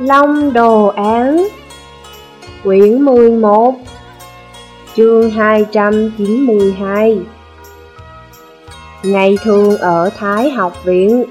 Long Đồ Án, quyển 11, chương 292. Ngày thường ở Thái học viện.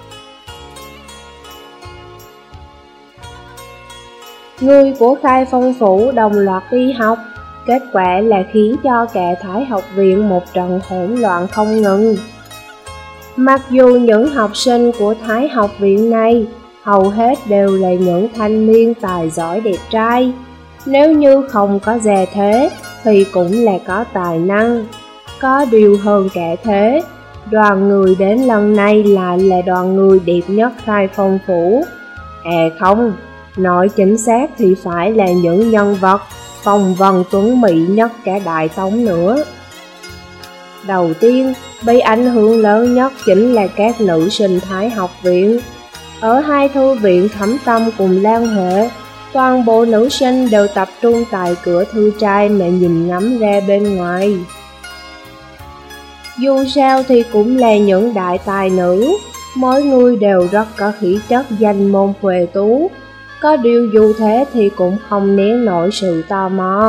Người của Khai Phong Phủ đồng loạt đi học, kết quả là khiến cho cả Thái học viện một trận hỗn loạn không ngừng. Mặc dù những học sinh của Thái học viện này hầu hết đều là những thanh niên tài giỏi đẹp trai, nếu như không có gia thế thì cũng là có tài năng. Có điều hơn cả thế, đoàn người đến lần này lại là đoàn người đẹp nhất Khai Phong Phủ. Không, nói chính xác thì phải là những nhân vật phong vân tuấn mỹ nhất cả Đại Tống nữa. Đầu tiên, bị ảnh hưởng lớn nhất chính là các nữ sinh Thái học viện. Ở hai thư viện Thẩm Tâm cùng Lan Huệ, toàn bộ nữ sinh đều tập trung tại cửa thư trai mà nhìn ngắm ra bên ngoài. Dù sao thì cũng là những đại tài nữ, mỗi người đều rất có khí chất danh môn huệ tú. Có điều dù thế thì cũng không né nổi sự tò mò.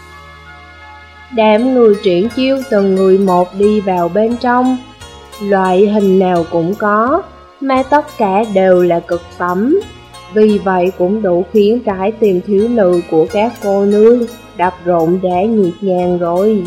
Đám người triển chiêu từng người một đi vào bên trong. Loại hình nào cũng có, mà tất cả đều là cực phẩm. Vì vậy cũng đủ khiến trái tim thiếu nữ của các cô nương đập rộn rã nhiệt nhàng rồi.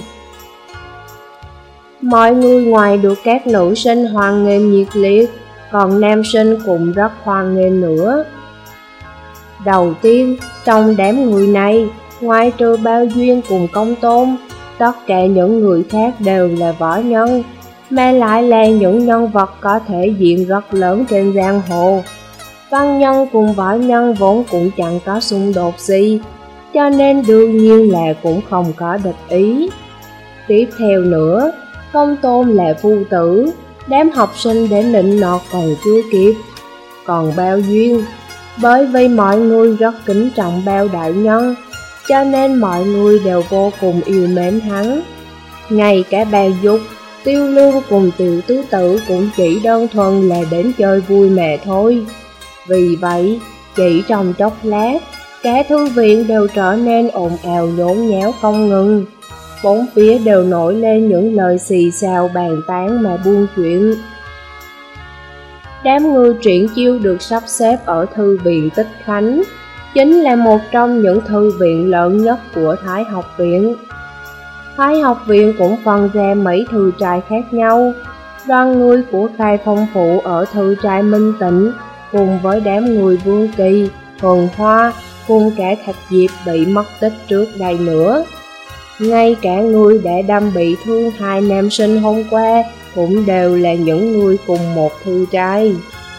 Mọi người ngoài được các nữ sinh hoan nghênh nhiệt liệt, còn nam sinh cũng rất hoan nghênh nữa. Đầu tiên, trong đám người này, ngoài trừ Bao Duyên cùng Công Tôn, tất cả những người khác đều là võ nhân, mà lại là những nhân vật có thể diện rất lớn trên giang hồ. Văn nhân cùng võ nhân vốn cũng chẳng có xung đột gì, cho nên đương nhiên là cũng không có địch ý. Tiếp theo nữa, Công Tôn là phu tử, đám học sinh để nịnh nọt còn chưa kịp. Còn Bao Duyên, bởi vì mọi người rất kính trọng Bao đại nhân, cho nên mọi người đều vô cùng yêu mến hắn. Ngay cả Bao Dục, Tiêu Lương cùng Tiểu Tứ Tử cũng chỉ đơn thuần là đến chơi vui mà thôi. Vì vậy, chỉ trong chốc lát, cả thư viện đều trở nên ồn ào nhốn nháo không ngừng. Bốn phía đều nổi lên những lời xì xào bàn tán mà buôn chuyện. Đám người triển chiêu được sắp xếp ở thư viện Tích Khánh, chính là một trong những thư viện lớn nhất của Thái học viện. Thái học viện cũng phân ra mấy thư trai khác nhau. Đoàn người của Khai Phong Phủ ở thư trai Minh Tịnh, cùng với đám người Vương Kỳ, Hồn Hoa, cùng cả Thạch Diệp bị mất tích trước đây nữa. Ngay cả người đã đâm bị thương hai nam sinh hôm qua cũng đều là những người cùng một thư trai.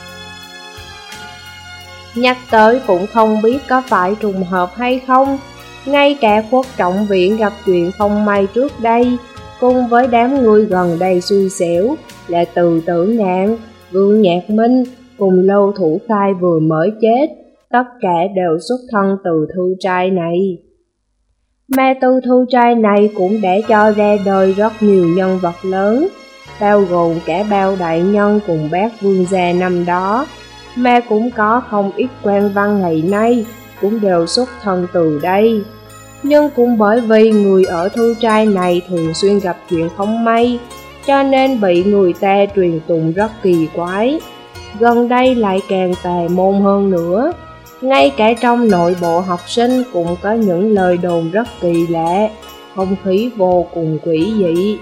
Nhắc tới cũng không biết có phải trùng hợp hay không, ngay cả Quốc Trọng Viện gặp chuyện không may trước đây, cùng với đám người gần đây xui xẻo là Từ Tử Ngạn, Vương Nhạc Minh cùng Lâu Thủ Khai vừa mới chết, tất cả đều xuất thân từ thư trai này. Mà từ thư trai này cũng đã cho ra đời rất nhiều nhân vật lớn, bao gồm cả Bao đại nhân cùng Bác Vương gia năm đó, mà cũng có không ít quan văn ngày nay cũng đều xuất thân từ đây. Nhưng cũng bởi vì người ở thư trai này thường xuyên gặp chuyện không may, cho nên bị người ta truyền tụng rất kỳ quái. Gần đây lại càng tà môn hơn nữa, ngay cả trong nội bộ học sinh cũng có những lời đồn rất kỳ lạ, không khí vô cùng quỷ dị.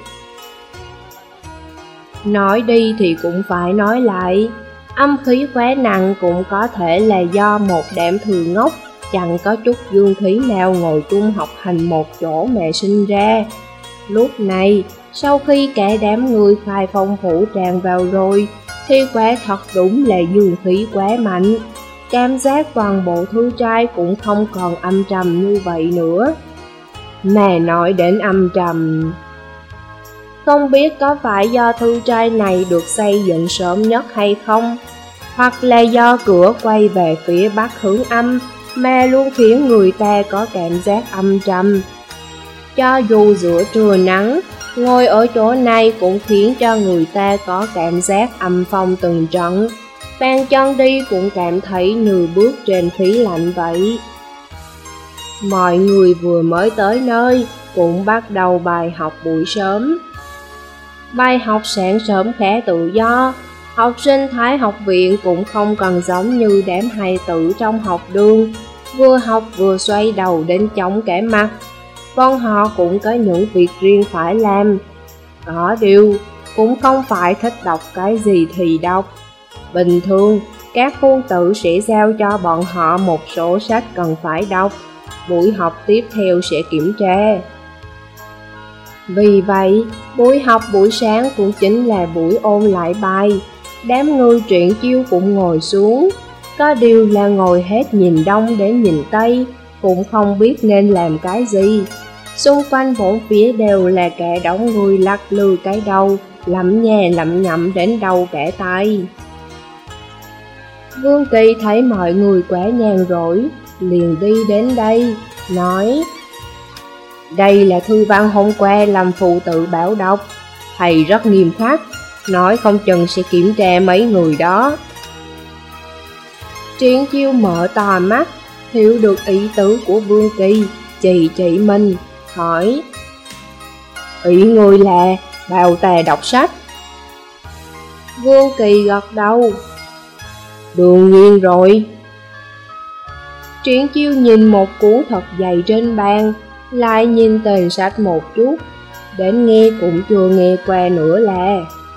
Nói đi thì cũng phải nói lại, âm khí quá nặng cũng có thể là do một đám thừa ngốc chẳng có chút dương khí nào ngồi chung học hành một chỗ mà sinh ra. Lúc này, sau khi cả đám người Khai Phong Phủ tràn vào rồi, thì quả thật đúng là dương khí quá mạnh. Cảm giác toàn bộ thư trai cũng không còn âm trầm như vậy nữa. Mà nói đến âm trầm, không biết có phải do thư trai này được xây dựng sớm nhất hay không, hoặc là do cửa quay về phía bắc hướng âm mà luôn khiến người ta có cảm giác âm trầm. Cho dù giữa trưa nắng, ngồi ở chỗ này cũng khiến cho người ta có cảm giác âm phong từng trận, bàn chân đi cũng cảm thấy như bước trên khí lạnh vậy. Mọi người vừa mới tới nơi cũng bắt đầu bài học buổi sớm. Bài học sáng sớm khá tự do, học sinh Thái học viện cũng không cần giống như đám hài tử trong học đường, vừa học vừa xoay đầu đến chóng cả mặt. Bọn họ cũng có những việc riêng phải làm. Có điều, cũng không phải thích đọc cái gì thì đọc. Bình thường, các phu tử sẽ giao cho bọn họ một số sách cần phải đọc. Buổi học tiếp theo sẽ kiểm tra. Vì vậy, buổi học buổi sáng cũng chính là buổi ôn lại bài. Đám người Triển Chiêu cũng ngồi xuống. Có điều là ngồi hết nhìn đông đến nhìn tây, cũng không biết nên làm cái gì. Xung quanh bốn phía đều là cả đống người lắc lư cái đầu, lẩm nhà lẩm nhẩm đến đầu cả tay. Vương Kỳ thấy mọi người quá nhàn rỗi, liền đi đến đây, nói: đây là thư văn hôm qua Lâm phụ tự bảo đọc, thầy rất nghiêm khắc, nói không chừng sẽ kiểm tra mấy người đó. Triển Chiêu mở to mắt, hiểu được ý tứ của Vương Kỳ, chỉ mình, hỏi: ý người là bảo ta đọc sách? Vương Kỳ gật đầu: đương nhiên rồi. Triển Chiêu nhìn một cuốn thật dày trên bàn, lại nhìn tên sách một chút, đến nghe cũng chưa nghe qua nữa là: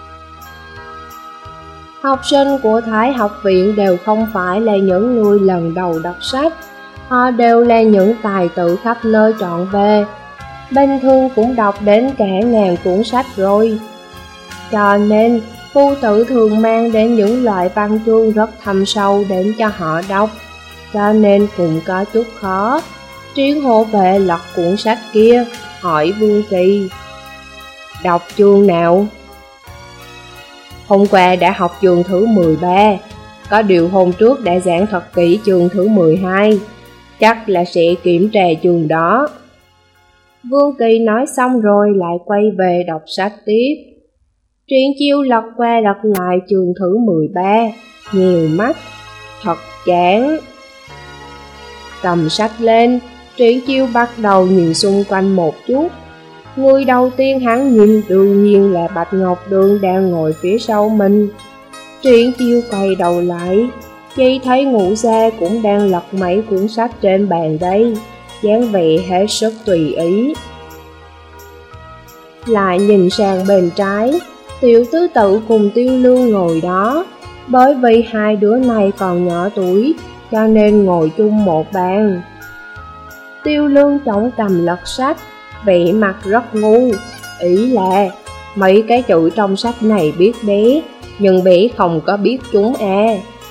học sinh của Thái học viện đều không phải là những người lần đầu đọc sách, họ đều là những tài tử khắp nơi trọn về, bình thường cũng đọc đến cả ngàn cuốn sách rồi. Cho nên, phu tử thường mang đến những loại văn chương rất thâm sâu đến cho họ đọc, cho nên cũng có chút khó. Triển hộ vệ lật cuốn sách kia, hỏi Vương Kỳ: đọc chương nào? Hôm qua đã học chương thứ 13, có điều hôm trước đã giảng thật kỹ chương thứ 12, chắc là sẽ kiểm tra chương đó. Vương Kỳ nói xong rồi lại quay về đọc sách tiếp. Triển Chiêu lật qua lật lại chương thứ 13, nhiều mắt, thật chán. Cầm sách lên, Triển Chiêu bắt đầu nhìn xung quanh một chút. Người đầu tiên hắn nhìn đương nhiên là Bạch Ngọc Đường đang ngồi phía sau mình. Triển Chiêu quay đầu lại, chỉ thấy Ngũ Gia cũng đang lật mấy cuốn sách trên bàn đây, dáng vẻ hết sức tùy ý. Lại nhìn sang bên trái, Tiểu Tứ Tự cùng Tiêu Lương ngồi đó. Bởi vì hai đứa này còn nhỏ tuổi, cho nên ngồi chung một bàn. Tiêu Lương chống cầm lật sách, vẻ mặt rất ngu, ý là mấy cái chữ trong sách này biết bé, nhưng bé không có biết chúng à.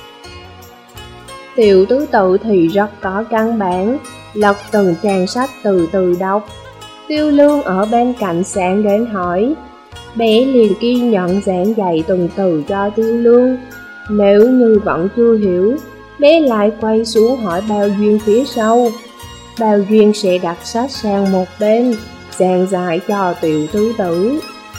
Tiểu Tứ Tự thì rất có căn bản, lật từng trang sách từ từ đọc. Tiêu Lương ở bên cạnh sáng đến hỏi, bé liền kiên nhẫn giảng dạy từng từ cho Tiêu Lương. Nếu như vẫn chưa hiểu, bé lại quay xuống hỏi Bao Duyên phía sau. Bao Duyên sẽ đặt sách sang một bên, giảng giải cho Tiểu Tứ Tử.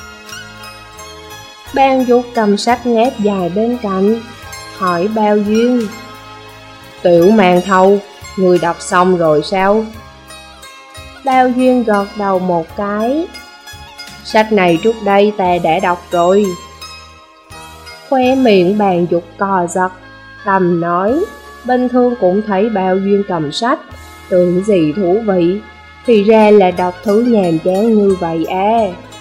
Ban Dục cầm sách ngáp dài bên cạnh, hỏi Bao Duyên, Tiểu Màn Thầu, người đọc xong rồi sao? Bao Duyên gật đầu một cái, sách này trước đây ta đã đọc rồi. Khoe miệng Bàn Dục cò giật, thầm nói, bình thường cũng thấy Bao Duyên cầm sách, tưởng gì thú vị, thì ra là đọc thứ nhàm chán như vậy à.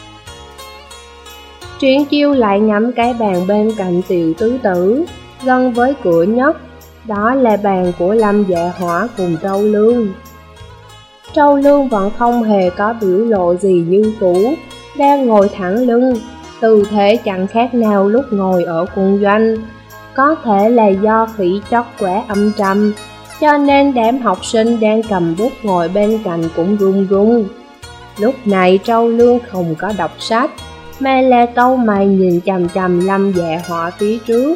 Triển Chiêu lại ngắm cái bàn bên cạnh Tiểu Tứ Tử, gần với cửa nhất, đó là bàn của Lâm Dạ Hỏa cùng Trâu Lương. Trâu Lương vẫn không hề có biểu lộ gì như cũ, đang ngồi thẳng lưng, tư thế chẳng khác nào lúc ngồi ở quân doanh. Có thể là do khí chất quá âm trầm, cho nên đám học sinh đang cầm bút ngồi bên cạnh cũng run run. Lúc này Trâu Lương không có đọc sách, mà là câu mày nhìn chằm chằm Lâm Dạ Hỏa phía trước.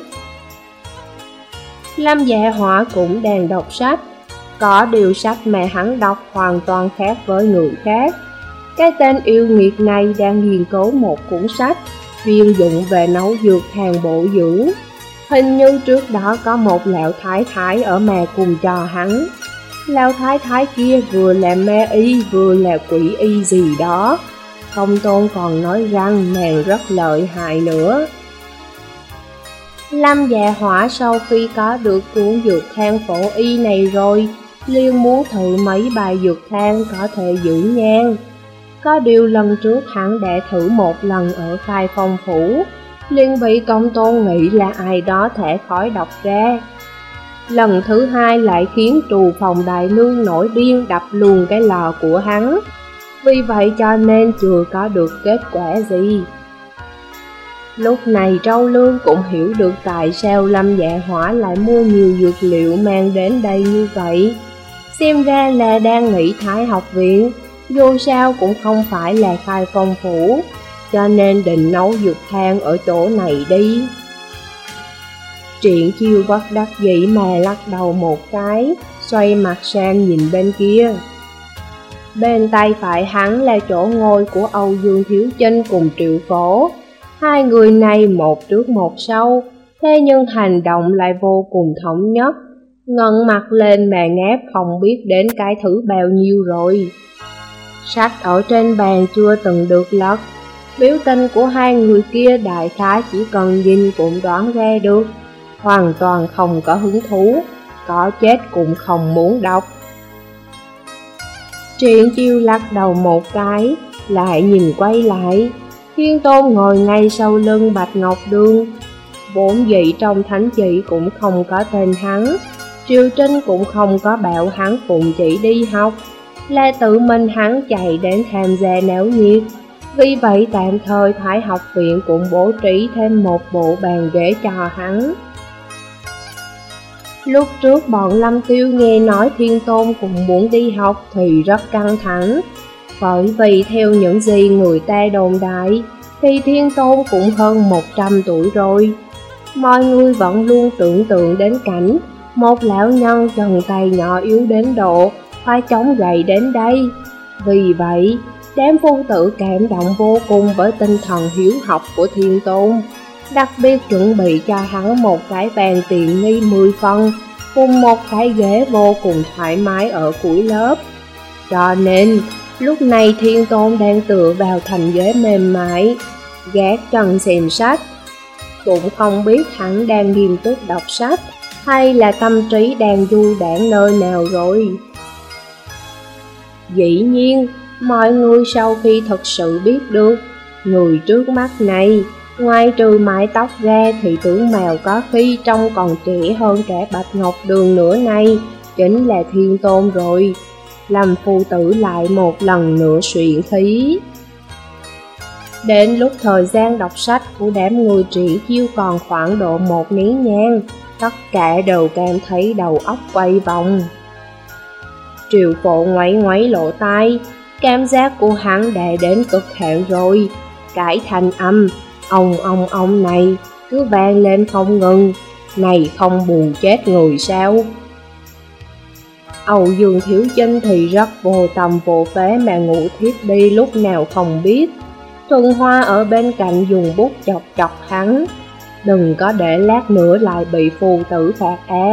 Lâm Dạ Hỏa cũng đang đọc sách, có điều sách mà hắn đọc hoàn toàn khác với người khác. Cái tên yêu nghiệt này đang nghiên cứu một cuốn sách chuyên dụng về nấu dược hàng bổ dưỡng. Hình như trước đó có một lão thái thái ở mà cùng trò hắn. Lão thái thái kia vừa là ma y vừa là quỷ y gì đó. Công tôn còn nói rằng nàng rất lợi hại nữa. Lâm Dạ Hỏa sau khi có được cuốn dược thang phổ y này rồi, liền muốn thử mấy bài dược thang có thể giữ nhan. Có điều lần trước hắn đã thử một lần ở Khai Phong Phủ, liền bị công tôn nghĩ là ai đó thả khói độc ra. Lần thứ hai lại khiến Trù Phòng đại nương nổi điên đập luôn cái lò của hắn. Vì vậy cho nên chưa có được kết quả gì. Lúc này Trâu Lương cũng hiểu được tại sao Lâm Dạ Hỏa lại mua nhiều dược liệu mang đến đây như vậy. Xem ra là đang nghỉ Thái học viện, dù sao cũng không phải là Khai Phong Phủ, cho nên định nấu dược thang ở chỗ này đi. Triển Chiêu bất đắc dĩ mà lắc đầu một cái, xoay mặt sang nhìn bên kia. Bên tay phải hắn là chỗ ngồi của Âu Dương Thiếu Chinh cùng Triệu Phổ. Hai người này một trước một sau, thế nhưng hành động lại vô cùng thống nhất. Ngẩng mặt lên mà ngáp không biết đến cái thứ bao nhiêu rồi. Sách ở trên bàn chưa từng được lật. Biểu tình của hai người kia đại khái chỉ cần nhìn cũng đoán ra được. Hoàn toàn không có hứng thú, có chết cũng không muốn đọc. Triển Chiêu lắc đầu một cái, lại nhìn quay lại. Thiên Tôn ngồi ngay sau lưng Bạch Ngọc Đường. Vốn dĩ trong thánh chỉ cũng không có tên hắn. Triều Trinh cũng không có bảo hắn cùng chỉ đi học, là tự mình hắn chạy đến tham gia náo nhiệt. Vì vậy tạm thời Thái học viện cũng bố trí thêm một bộ bàn ghế cho hắn. Lúc trước bọn Lâm Tiêu nghe nói Thiên Tôn cũng muốn đi học thì rất căng thẳng. Bởi vì theo những gì người ta đồn đại, thì Thiên Tôn cũng hơn 100 tuổi rồi. Mọi người vẫn luôn tưởng tượng đến cảnh một lão nhân chân tay nhỏ yếu đến độ phải chống gậy đến đây. Vì vậy, đám phu tử cảm động vô cùng với tinh thần hiếu học của Thiên Tôn, đặc biệt chuẩn bị cho hắn một cái bàn tiện nghi 10 phân, cùng một cái ghế vô cùng thoải mái ở cuối lớp. Cho nên, lúc này Thiên Tôn đang tựa vào thành ghế mềm mại, gác chân xem sách. Cũng không biết hắn đang nghiêm túc đọc sách, hay là tâm trí đang du đãng nơi nào rồi. Dĩ nhiên, mọi người sau khi thật sự biết được, người trước mắt này, ngoài trừ mái tóc ra thì tướng mạo có khi trông còn trẻ hơn cả Bạch Ngọc Đường nữa này, chính là Thiên Tôn rồi. Lâm phu tử lại một lần nữa xuyển khí. Đến lúc thời gian đọc sách của đám người Triển Chiêu còn khoảng độ 1 nén nhang, tất cả đều cảm thấy đầu óc quay vòng. Triệu Phổ ngoáy ngoáy lỗ tai, cảm giác của hắn đã đến cực hạn rồi. Cái thanh âm ông này cứ vang lên không ngừng, này không buồn chết người sao? Âu Dương Thiếu Chinh thì rất vô tâm vô phế mà ngủ thiếp đi lúc nào không biết. Thuần Hoa ở bên cạnh dùng bút chọc chọc hắn, đừng có để lát nữa lại bị phù tử phạt à.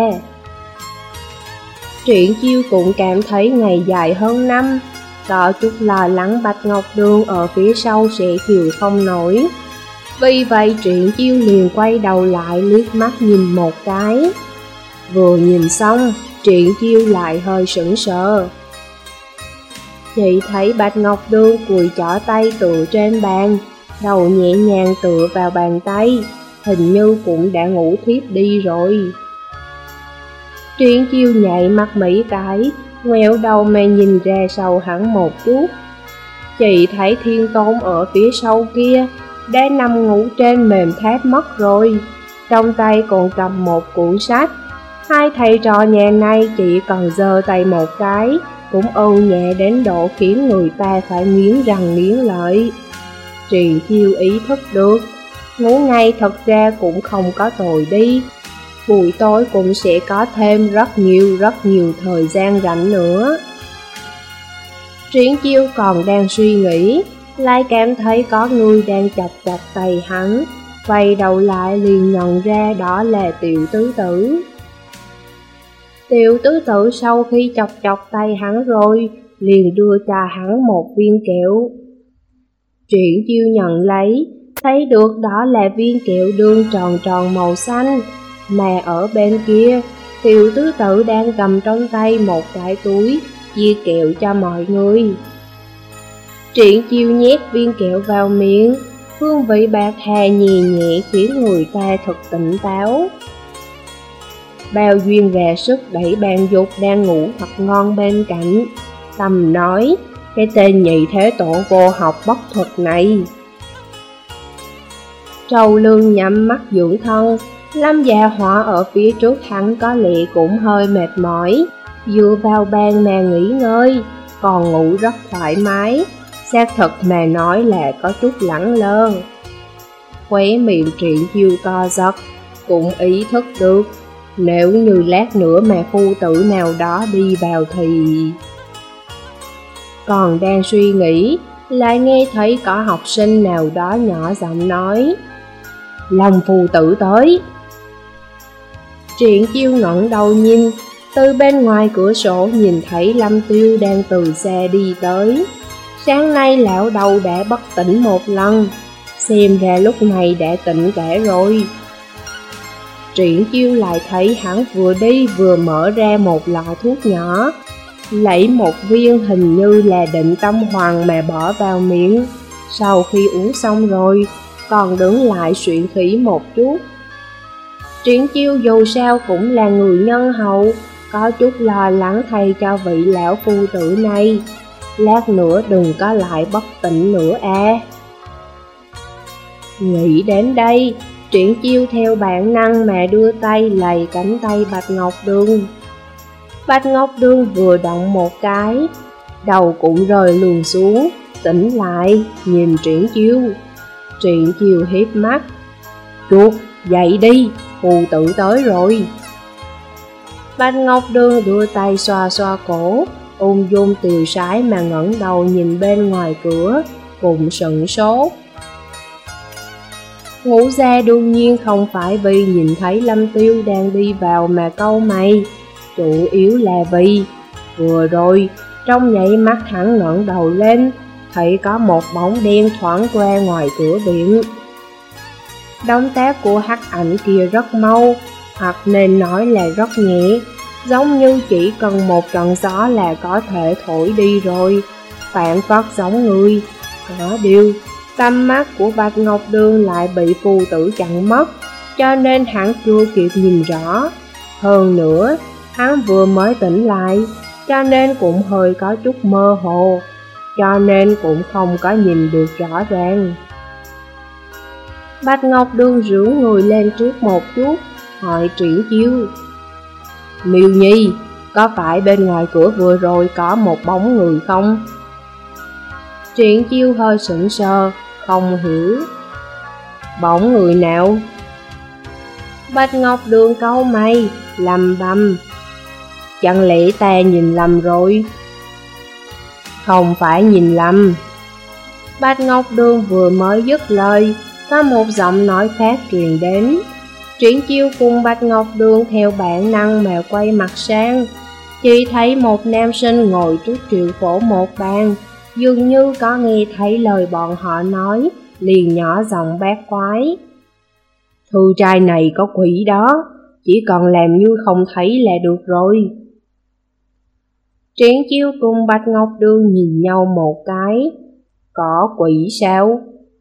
Triển Chiêu cũng cảm thấy ngày dài hơn năm, có chút lo lắng Bạch Ngọc Đường ở phía sau sẽ chịu không nổi. Vì vậy Triển Chiêu liền quay đầu lại liếc mắt nhìn một cái. Vừa nhìn xong, Triển Chiêu lại hơi sững sờ. Chị thấy Bạch Ngọc Đường cùi chỏ tay tựa trên bàn, đầu nhẹ nhàng tựa vào bàn tay, hình như cũng đã ngủ thiếp đi rồi. Triển Chiêu nhảy mắt mấy cái, ngoẹo đầu mà nhìn ra sau hắn một chút. Chị thấy Thiên Tôn ở phía sau kia, đã nằm ngủ trên mềm tháp mất rồi, trong tay còn cầm một cuốn sách. Hai thầy trò nhà này chỉ cần giơ tay một cái, cũng âu nhẹ đến độ khiến người ta phải nghiến răng nghiến lợi. Triển Chiêu ý thức được, ngủ ngay thật ra cũng không có tồi đi. Buổi tối cũng sẽ có thêm rất nhiều thời gian rảnh nữa. Triển Chiêu còn đang suy nghĩ, lại cảm thấy có người đang chọc chọc tay hắn. quay đầu lại liền nhận ra đó là Tiểu Tứ Tử. Tiểu Tứ Tử sau khi chọc chọc tay hắn rồi, liền đưa cho hắn một viên kẹo. Triển Chiêu nhận lấy, thấy được đó là viên kẹo đường tròn tròn màu xanh, mà ở bên kia, Tiểu Tứ Tử đang cầm trong tay một cái túi, chia kẹo cho mọi người. Triển Chiêu nhét viên kẹo vào miệng, hương vị bạc hà nhẹ nhẹ khiến người ta thật tỉnh táo. Bao Duyên ra sức đẩy Bàn Dục đang ngủ thật ngon bên cạnh, Tâm nói, cái tên nhị thế tổ vô học bất thuật này. Trâu Lương nhắm mắt dưỡng thân, Lâm Dạ Họa ở phía trước hắn có lẽ cũng hơi mệt mỏi, dựa vào bàn mà nghỉ ngơi, còn ngủ rất thoải mái, xác thực mà nói là có chút lẳng lơ. Khóe miệng Triển Chiêu co giật, cũng ý thức được, nếu như lát nữa mà phu tử nào đó đi vào thì... Còn đang suy nghĩ, lại nghe thấy có học sinh nào đó nhỏ giọng nói, Lâm phu tử tới. Triển Chiêu ngẩng đầu nhìn, từ bên ngoài cửa sổ nhìn thấy Lâm Tiêu đang từ xa đi tới. Sáng nay lão đầu đã bất tỉnh một lần, xem ra lúc này đã tỉnh cả rồi. Triển Chiêu lại thấy hắn vừa đi vừa mở ra một lọ thuốc nhỏ, lấy một viên hình như là Định Tâm Hoàng mà bỏ vào miệng. Sau khi uống xong rồi, còn đứng lại xuyển khí một chút. Triển Chiêu dù sao cũng là người nhân hậu, có chút lo lắng thay cho vị lão phu tử này, lát nữa đừng có lại bất tỉnh nữa à. Nghĩ đến đây, Triển Chiêu theo bản năng mà đưa tay lầy cánh tay Bạch Ngọc Đường. Bạch Ngọc Đường vừa động một cái, đầu cũng rơi luồn xuống, tỉnh lại, nhìn Triển Chiêu. Triển Chiêu hiếp mắt, chuột, dậy đi, phù tử tới rồi. Bạch Ngọc Đường đưa tay xoa xoa cổ, ung dung tiều sái mà ngẩng đầu nhìn bên ngoài cửa, cùng sững sốt. Ngũ gia đương nhiên không phải vì nhìn thấy Lâm Tiêu đang đi vào mà cau mày, chủ yếu là vì vừa rồi trong nháy mắt hắn ngẩng đầu lên, thấy có một bóng đen thoáng qua ngoài cửa điện. Động tác của hắc ảnh kia rất mau, hoặc nên nói là rất nhẹ, giống như chỉ cần một trận gió là có thể thổi đi rồi, phản phất giống người. Có điều, tầm mắt của Bạch Ngọc Đường lại bị phù tử chặn mất, cho nên hắn chưa kịp nhìn rõ. Hơn nữa, hắn vừa mới tỉnh lại, cho nên cũng hơi có chút mơ hồ, cho nên cũng không có nhìn được rõ ràng. Bạch Ngọc Đường rưỡng người lên trước một chút, hỏi Triển Chiêu, Miêu Nhi, có phải bên ngoài cửa vừa rồi có một bóng người không? Triển Chiêu hơi sững sờ, không hiểu. Bóng người nào? Bạch Ngọc Đường cau mày, lầm bầm, chẳng lẽ ta nhìn lầm rồi? Không phải nhìn lầm. Bạch Ngọc Đường vừa mới dứt lời, có một giọng nói khác truyền đến. Triển Chiêu cùng Bạch Ngọc Đường theo bản năng mà quay mặt sang, chỉ thấy một nam sinh ngồi trước Triệu Phổ một bàn, dường như có nghe thấy lời bọn họ nói, liền nhỏ giọng bát quái, thư trai này có quỷ đó, chỉ cần làm như không thấy là được rồi. Triển Chiêu cùng Bạch Ngọc Đường nhìn nhau một cái, có quỷ sao?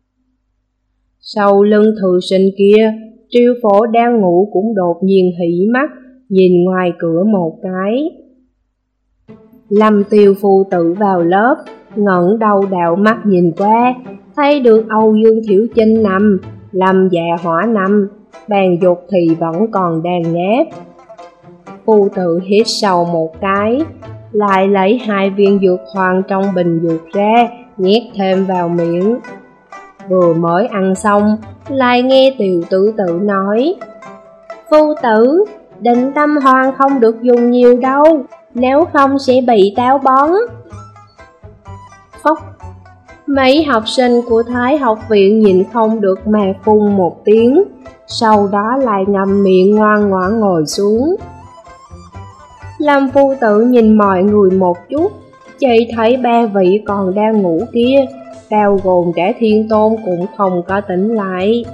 Sau lưng thư sinh kia, Triệu Phổ đang ngủ cũng đột nhiên hỉ mắt, nhìn ngoài cửa một cái. Lâm Tiêu phu tử vào lớp, ngẩng đầu đạo mắt nhìn qua, thấy được Âu Dương Thiểu Chinh nằm, Lâm Dạ Hỏa nằm, Bàn Dục thì vẫn còn đang ngáp. Phu tử hít sâu một cái, lại lấy 2 viên dược hoàng trong bình dược ra, nhét thêm vào miệng. Vừa mới ăn xong, lại nghe Tiểu Tứ Tử nói, phu tử, Định Tâm Hoàng không được dùng nhiều đâu, nếu không sẽ bị táo bón. Phốc, Mấy học sinh của Thái học viện nhìn không được mà phun một tiếng, sau đó lại ngậm miệng ngoan ngoãn ngồi xuống. Lâm Phu Tử nhìn mọi người một chút, chỉ thấy ba vị còn đang ngủ kia, bao gồm cả Thiên Tôn cũng không có tỉnh lại.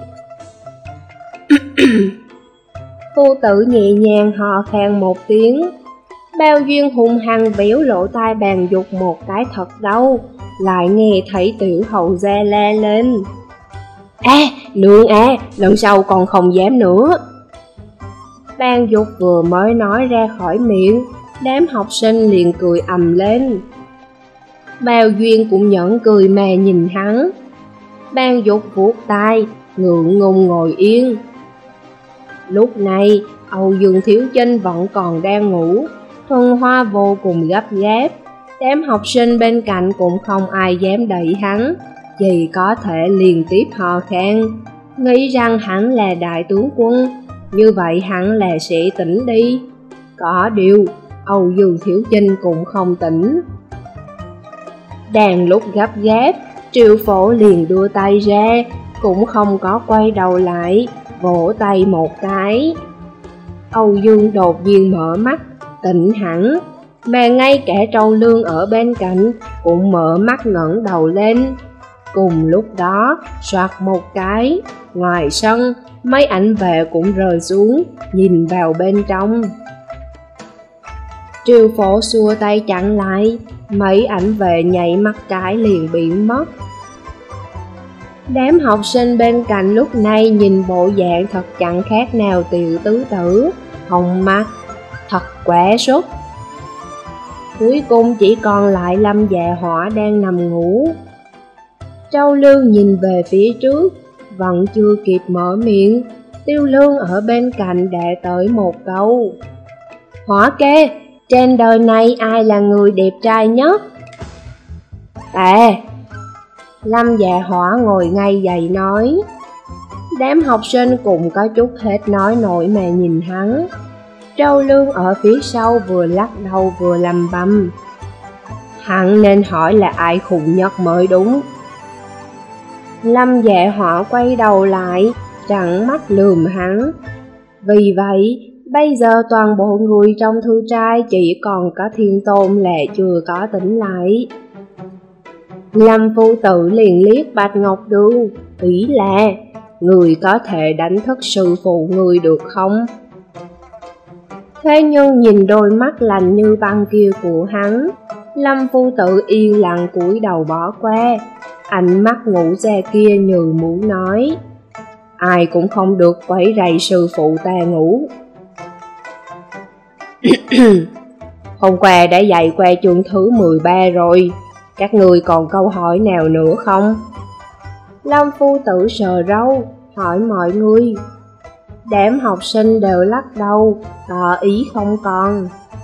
Phu Tử nhẹ nhàng hò khan một tiếng. Bao Duyên hung hăng véo lỗ tai Bàn Dục một cái thật đau, lại nghe thấy Tiểu Hầu Gia la lên: Nương lần sau còn không dám nữa. Bàn Dục vừa mới nói ra khỏi miệng, đám học sinh liền cười ầm lên. Bao Duyên cũng nhẫn cười mà nhìn hắn. Bàn Dục vuốt tai, ngượng ngùng ngồi yên. Lúc này, Âu Dương Thiếu Chinh vẫn còn đang ngủ. Thuần Hoa vô cùng gấp gáp, đám học sinh bên cạnh cũng không ai dám đẩy hắn, chỉ có thể liên tiếp hò khan, nghĩ rằng hắn là đại tướng quân, như vậy hắn là sẽ tỉnh đi. Có điều, Âu Dương Thiếu Chinh cũng không tỉnh. Đang lúc gấp gáp, Triệu Phổ liền đưa tay ra, cũng không có quay đầu lại, vỗ tay một cái. Âu Dương đột nhiên mở mắt, tỉnh hẳn, mà ngay cả Trâu Lương ở bên cạnh cũng mở mắt ngẩng đầu lên. Cùng lúc đó, soạt một cái, ngoài sân, mấy ảnh vệ cũng rơi xuống, nhìn vào bên trong. Triệu Phổ xua tay chặn lại, mấy ảnh vệ nhảy mắt cái liền biến mất. Đám học sinh bên cạnh lúc này nhìn bộ dạng thật chẳng khác nào Tiểu tứ tử, hồng mắt, thật quá sốt. Cuối cùng chỉ còn lại Lâm Dạ Hỏa đang nằm ngủ. Trâu Lương nhìn về phía trước, vẫn chưa kịp mở miệng, Tiêu Lương ở bên cạnh đã tới một câu: Hỏa kê, trên đời này ai là người đẹp trai nhất? Lâm Dạ Hỏa ngồi ngay dậy nói. Đám học sinh cũng có chút hết nói nổi mà nhìn hắn. Trâu Lương ở phía sau vừa lắc đầu vừa lầm bầm: Hắn nên hỏi là ai khùng nhất mới đúng. Lâm Dạ Hỏa quay đầu lại, trợn mắt lườm hắn. Vì vậy, bây giờ toàn bộ người trong thư trai chỉ còn có Thiên Tôn là chưa có tỉnh lại. Lâm Phu Tử liền liếc Bạch Ngọc Đường, ý là: người có thể đánh thức sư phụ người được không? Thế nhưng nhìn đôi mắt lạnh như băng kia của hắn, Lâm Phu Tử yên lặng cúi đầu bỏ qua, ánh mắt ngủ ra kia như muốn nói: ai cũng không được quấy rầy sư phụ ta ngủ. Hôm qua đã dạy qua chương thứ 13 rồi, các người còn câu hỏi nào nữa không? Lâm Phu Tử sờ râu, hỏi mọi người. Đám học sinh đều lắc đầu, tỏ ý không còn.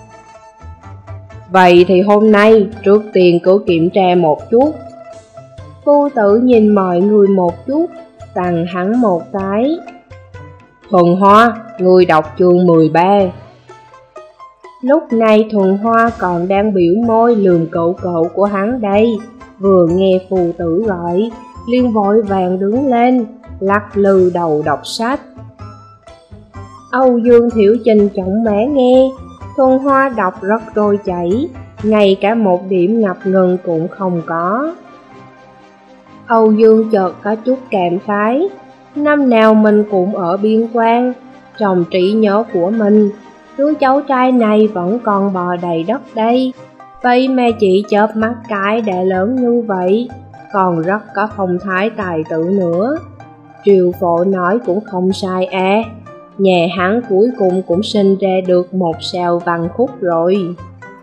Vậy thì hôm nay, trước tiên cứ kiểm tra một chút. Phu Tử nhìn mọi người một chút, tặng hắn một cái. Thuần Hoa, người đọc chương 13. Lúc này Thuần Hoa còn đang biểu môi lườm cậu của hắn đây, vừa nghe Phu Tử gọi, liền vội vàng đứng lên, lắc lư đầu đọc sách. Âu Dương Thiểu Chinh chẳng má nghe, Thuần Hoa đọc rất trôi chảy, ngay cả một điểm ngập ngừng cũng không có. Âu Dương chợt có chút cảm khái, năm nào mình cũng ở biên quan, trong trí nhớ của mình, đứa cháu trai này vẫn còn bò đầy đất đây, vậy mà chỉ chớp mắt cái đã lớn như vậy, còn rất có phong thái tài tử nữa. Triệu Phổ nói cũng không sai nhà hắn cuối cùng cũng sinh ra được một sao văn khúc rồi.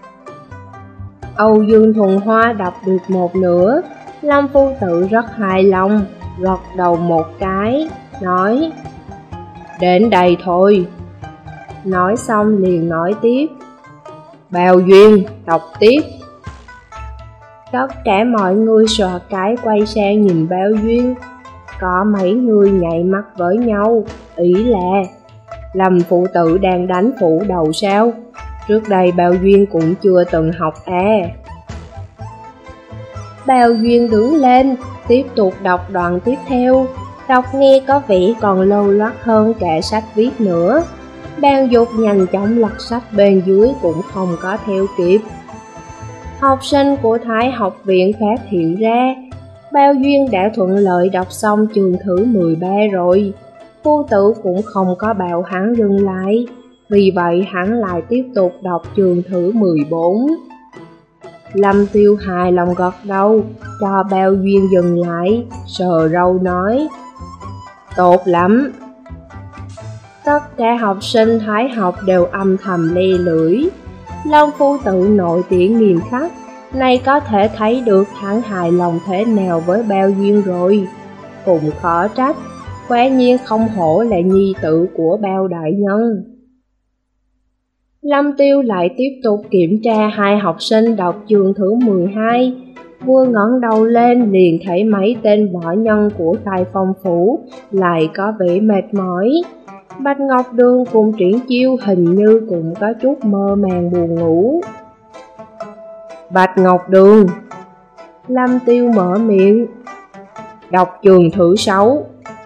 Âu Dương Thuần Hoa đọc được một nửa, Lâm Phu Tử rất hài lòng, gật đầu một cái, nói: đến đây thôi. Nói xong liền nói tiếp: Bao Duyên, đọc tiếp. Tất cả mọi người xòa cái quay sang nhìn Bao Duyên, có mấy người nhảy mắt với nhau, ý là: Lâm Phụ Tử đang đánh phủ đầu sao? Trước đây Bao Duyên cũng chưa từng học Bao Duyên đứng lên, tiếp tục đọc đoạn tiếp theo. Đọc nghe có vẻ còn lâu loắt hơn cả sách viết nữa. Ban Dục nhanh chóng lật sách bên dưới cũng không có theo kịp. Học sinh của Thái học viện phát hiện ra, Bao Duyên đã thuận lợi đọc xong chương thứ 13 rồi. Phu tử cũng không có bảo hắn dừng lại, vì vậy hắn lại tiếp tục đọc chương thứ 14. Lâm Tiêu hài lòng gật đầu, cho Bao Duyên dừng lại, sờ râu nói: tốt lắm. Tất cả học sinh Thái học đều âm thầm le lưỡi. Long phu tử nổi tiếng nghiêm khắc, này có thể thấy được hắn hài lòng thế nào với Bao Duyên rồi. Cũng khó trách, quả nhiên không hổ là nhi tử của Bao đại nhân. Lâm Tiêu lại tiếp tục kiểm tra hai học sinh đọc chương thứ 12. Vừa ngẩng đầu lên liền thấy mấy tên võ nhân của Khai Phong phủ lại có vẻ mệt mỏi. Bạch Ngọc Đường cùng Triển Chiêu hình như cũng có chút mơ màng buồn ngủ. Bạch Ngọc Đường, Lâm Tiêu mở miệng, đọc chương thứ 6.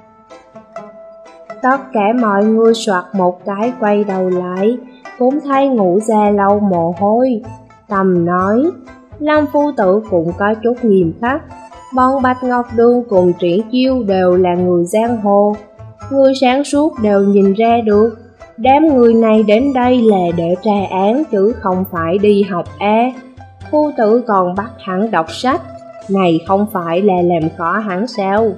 Tất cả mọi người soạt một cái quay đầu lại, cũng thấy ngủ ra lâu mồ hôi. Tầm nói, Lâm phu tử cũng có chút nghiêm khắc. Bọn Bạch Ngọc Đường cùng Triển Chiêu đều là người giang hồ, người sáng suốt đều nhìn ra được. Đám người này đến đây là để tra án chứ không phải đi học a. Phu tử còn bắt hắn đọc sách, này không phải là làm khó hắn sao?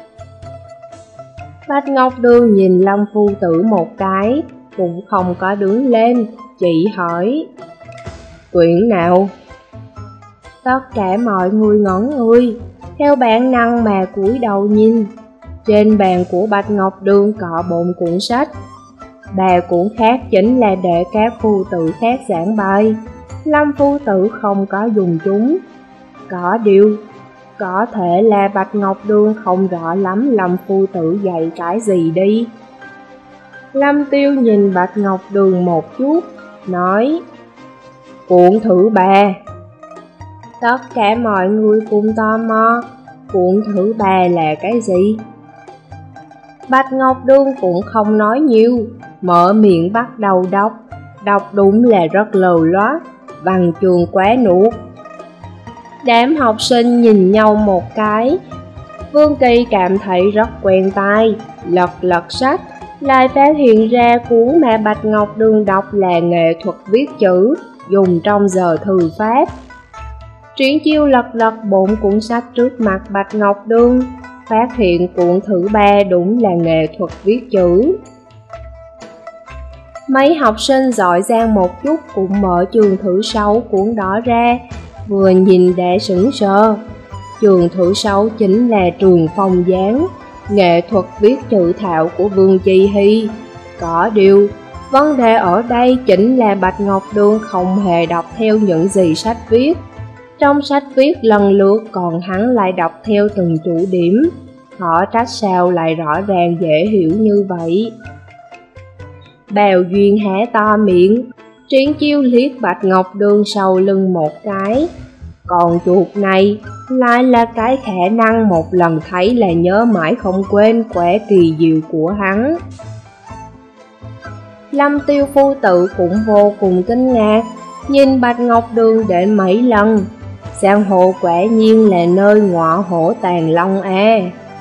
Bạch Ngọc Đường nhìn Lâm phu tử một cái, cũng không có đứng lên, chỉ hỏi: quyển nào? Tất cả mọi người ngẩn người, theo bản năng mà cúi đầu nhìn. Trên bàn của Bạch Ngọc Đường có 4 cuốn sách. 3 cuốn khác chính là để các phu tử khác giảng bài. Lâm phu tử không có dùng chúng. Có điều, có thể là Bạch Ngọc Đường không rõ lắm Lâm phu tử dạy cái gì đi. Lâm Tiêu nhìn Bạch Ngọc Đường một chút, nói: cuốn thứ 3. Tất cả mọi người cùng tò mò, cuốn thứ 3 là cái gì? Bạch Ngọc Đường cũng không nói nhiều, mở miệng bắt đầu đọc đúng là rất lầu loát, văn chương quá nuốt. Đám học sinh nhìn nhau một cái, Vương Kỳ cảm thấy rất quen tai, lật sách, lại phát hiện ra cuốn mà Bạch Ngọc Đường đọc là nghệ thuật viết chữ, dùng trong giờ thư pháp. Triển Chiêu lật 4 cuốn sách trước mặt Bạch Ngọc Đường, phát hiện cuốn thứ 3 đúng là nghệ thuật viết chữ. Mấy học sinh giỏi giang một chút cũng mở chương thứ 6 cuốn đó ra, vừa nhìn đã sững sờ. Chương thứ 6 chính là Trường Phong Gián, nghệ thuật viết chữ thạo của Vương Chi Hy. Có điều, vấn đề ở đây chính là Bạch Ngọc Đường không hề đọc theo những gì sách viết. Trong sách viết lần lượt còn hắn lại đọc theo từng chủ điểm, khó trách sao lại rõ ràng dễ hiểu như vậy. Bào Duyên há to miệng, Triển Chiêu liếc Bạch Ngọc Đường sau lưng một cái. Còn chuột này lại là cái khả năng một lần thấy là nhớ mãi không quên quả kỳ diệu của hắn. Lâm Tiêu phu tử cũng vô cùng kinh ngạc, nhìn Bạch Ngọc Đường để mấy lần. Giang hồ quả nhiên là nơi ngọa hổ tàn long a.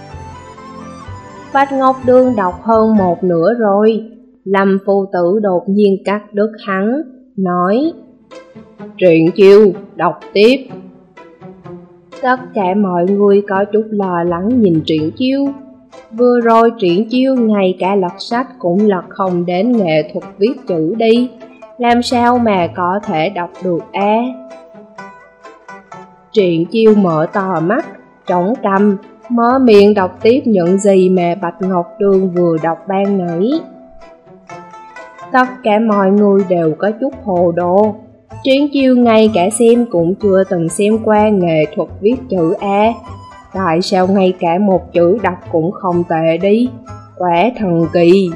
Bạch Ngọc Đường đọc hơn một nửa rồi, Lâm phu tử đột nhiên cắt đứt hắn, nói: Triển Chiêu, đọc tiếp. Tất cả mọi người có chút lo lắng nhìn Triển Chiêu. Vừa rồi Triển Chiêu ngay cả lật sách cũng lật không đến nghệ thuật viết chữ đi, làm sao mà có thể đọc được a? Triển Chiêu mở to mắt, trống cằm, mở miệng đọc tiếp những gì mà Bạch Ngọc Đường vừa đọc ban nãy. Tất cả mọi người đều có chút hồ đồ. Triển Chiêu ngay cả xem cũng chưa từng xem qua nghệ thuật viết chữ a. Tại sao ngay cả một chữ đọc cũng không tệ đi, quả thần kỳ.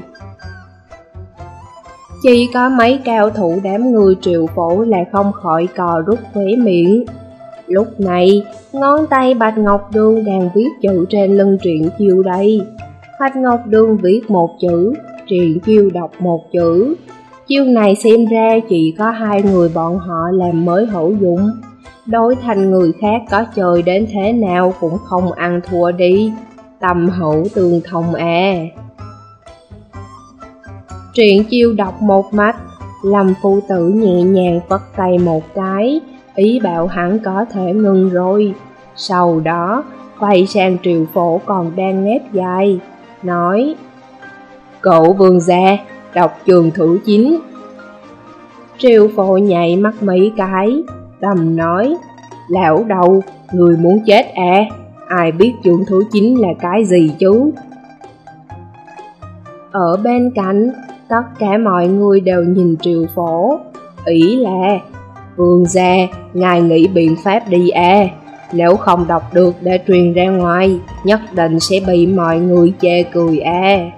Chỉ có mấy cao thủ đám người Triệu Phổ là không khỏi cò rút khóe miệng. Lúc này, ngón tay Bạch Ngọc Đường đang viết chữ trên lưng Triện Chiêu đây. Bạch Ngọc Đường viết một chữ, Triện Chiêu đọc một chữ. Chiêu này xem ra chỉ có hai người bọn họ làm mới hữu dụng. Đối thành người khác có chơi đến thế nào cũng không ăn thua đi. Tâm hữu tương thông à. Triện Chiêu đọc một mạch, Lâm phu tử nhẹ nhàng vất tay một cái, ý bảo hắn có thể ngừng rồi. Sau đó, quay sang Triệu Phổ còn đang ngáp dài, nói: Cậu Vương gia, đọc chương thứ 9. Triệu Phổ nhảy mắt mấy cái, đầm nói: Lão đầu, người muốn chết à? Ai biết chương thứ 9 là cái gì chứ? Ở bên cạnh, tất cả mọi người đều nhìn Triệu Phổ, ý là: Vương gia, ngài nghĩ biện pháp đi à? Nếu không đọc được để truyền ra ngoài, nhất định sẽ bị mọi người chê cười à.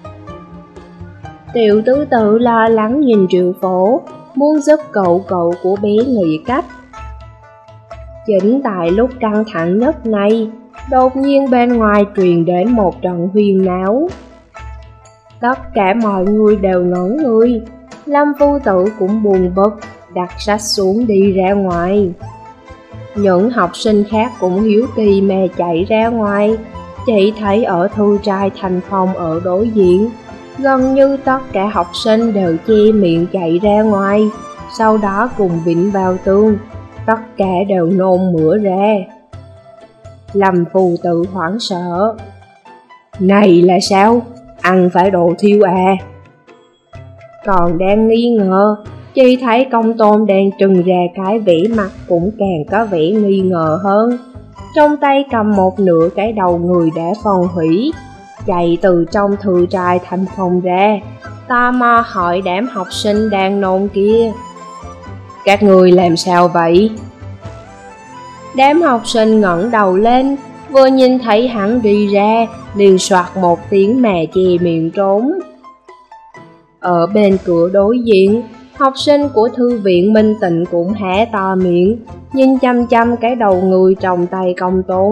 Tiểu tứ tự lo lắng nhìn Triệu Phổ, muốn giúp cậu của bé nghĩ cách. Chính tại lúc căng thẳng nhất này, đột nhiên bên ngoài truyền đến một trận huyên náo. Tất cả mọi người đều ngẩn người, Lâm phu tử cũng buồn bực, đặt sách xuống đi ra ngoài. Những học sinh khác cũng hiếu kỳ mà chạy ra ngoài, chỉ thấy ở thư trai thành phòng ở đối diện, gần như tất cả học sinh đều che miệng chạy ra ngoài, sau đó cùng vịn vào tường, tất cả đều nôn mửa ra. Lâm phu tử hoảng sợ: Này là sao? Ăn phải đồ thiêu à? Còn đang nghi ngờ, chỉ thấy Công Tôn đang trừng ra cái vẻ mặt cũng càng có vẻ nghi ngờ hơn. Trong tay cầm một nửa cái đầu người đã phân hủy, chạy từ trong thư trai thành phòng ra, tò mò hỏi đám học sinh đang nôn kia: Các người làm sao vậy? Đám học sinh ngẩng đầu lên, vừa nhìn thấy hắn đi ra, liền soạt một tiếng mà che miệng trốn. Ở bên cửa đối diện, học sinh của thư viện Minh Tịnh cũng há to miệng, nhìn chăm chăm cái đầu người trong tay Công Tôn.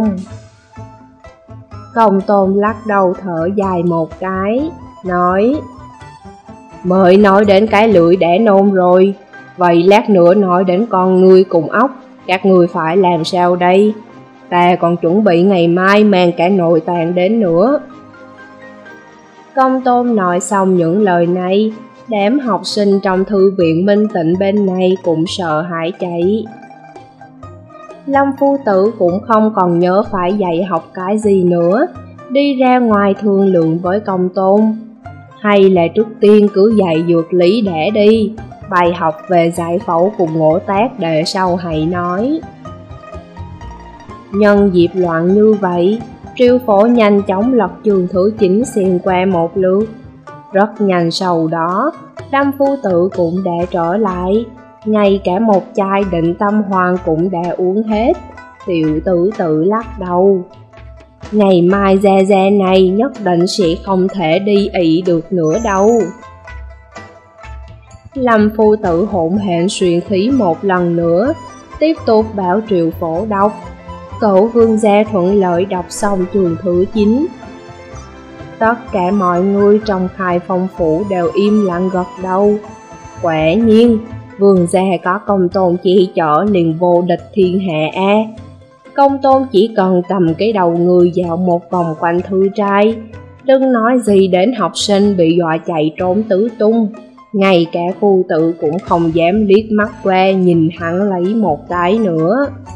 Công Tôn lắc đầu thở dài một cái, nói: Mới nói đến cái lưỡi đã nôn rồi, vậy lát nữa nói đến con người cùng ốc, các người phải làm sao đây? Ta còn chuẩn bị ngày mai mang cả nội tạng đến nữa. Công Tôn nói xong những lời này, đám học sinh trong thư viện Minh Tịnh bên này cũng sợ hãi chạy. Lâm phu tử cũng không còn nhớ phải dạy học cái gì nữa, đi ra ngoài thương lượng với Công Tôn: Hay là trước tiên cứ dạy dược lý để đi, bài học về giải phẫu cùng ngộ tác để sau hãy nói. Nhân dịp loạn như vậy, Triệu Phổ nhanh chóng lật chương thứ 9 xem qua một lượt. Rất nhanh sau đó, Lâm phu tử cũng đã trở lại, ngay cả một chai Định Tâm Hoàng cũng đã uống hết. Tiểu tử tự lắc đầu: Ngày mai Gia Gia này nhất định sẽ không thể đi ị được nữa đâu. Lâm phu tử hỗn hển xuyên khí một lần nữa, tiếp tục bảo Triệu Phổ đọc. Cậu Vương gia thuận lợi đọc xong chương thứ 9. Tất cả mọi người trong Khai Phong phủ đều im lặng gật đầu. Quả nhiên, Vương gia có Công Tôn chỉ chở liền vô địch thiên hạ a. Công Tôn chỉ cần cầm cái đầu người dạo một vòng quanh thư trai, đừng nói gì đến học sinh bị dọa chạy trốn tứ tung, ngay cả phu tử cũng không dám liếc mắt qua nhìn hắn lấy một cái nữa.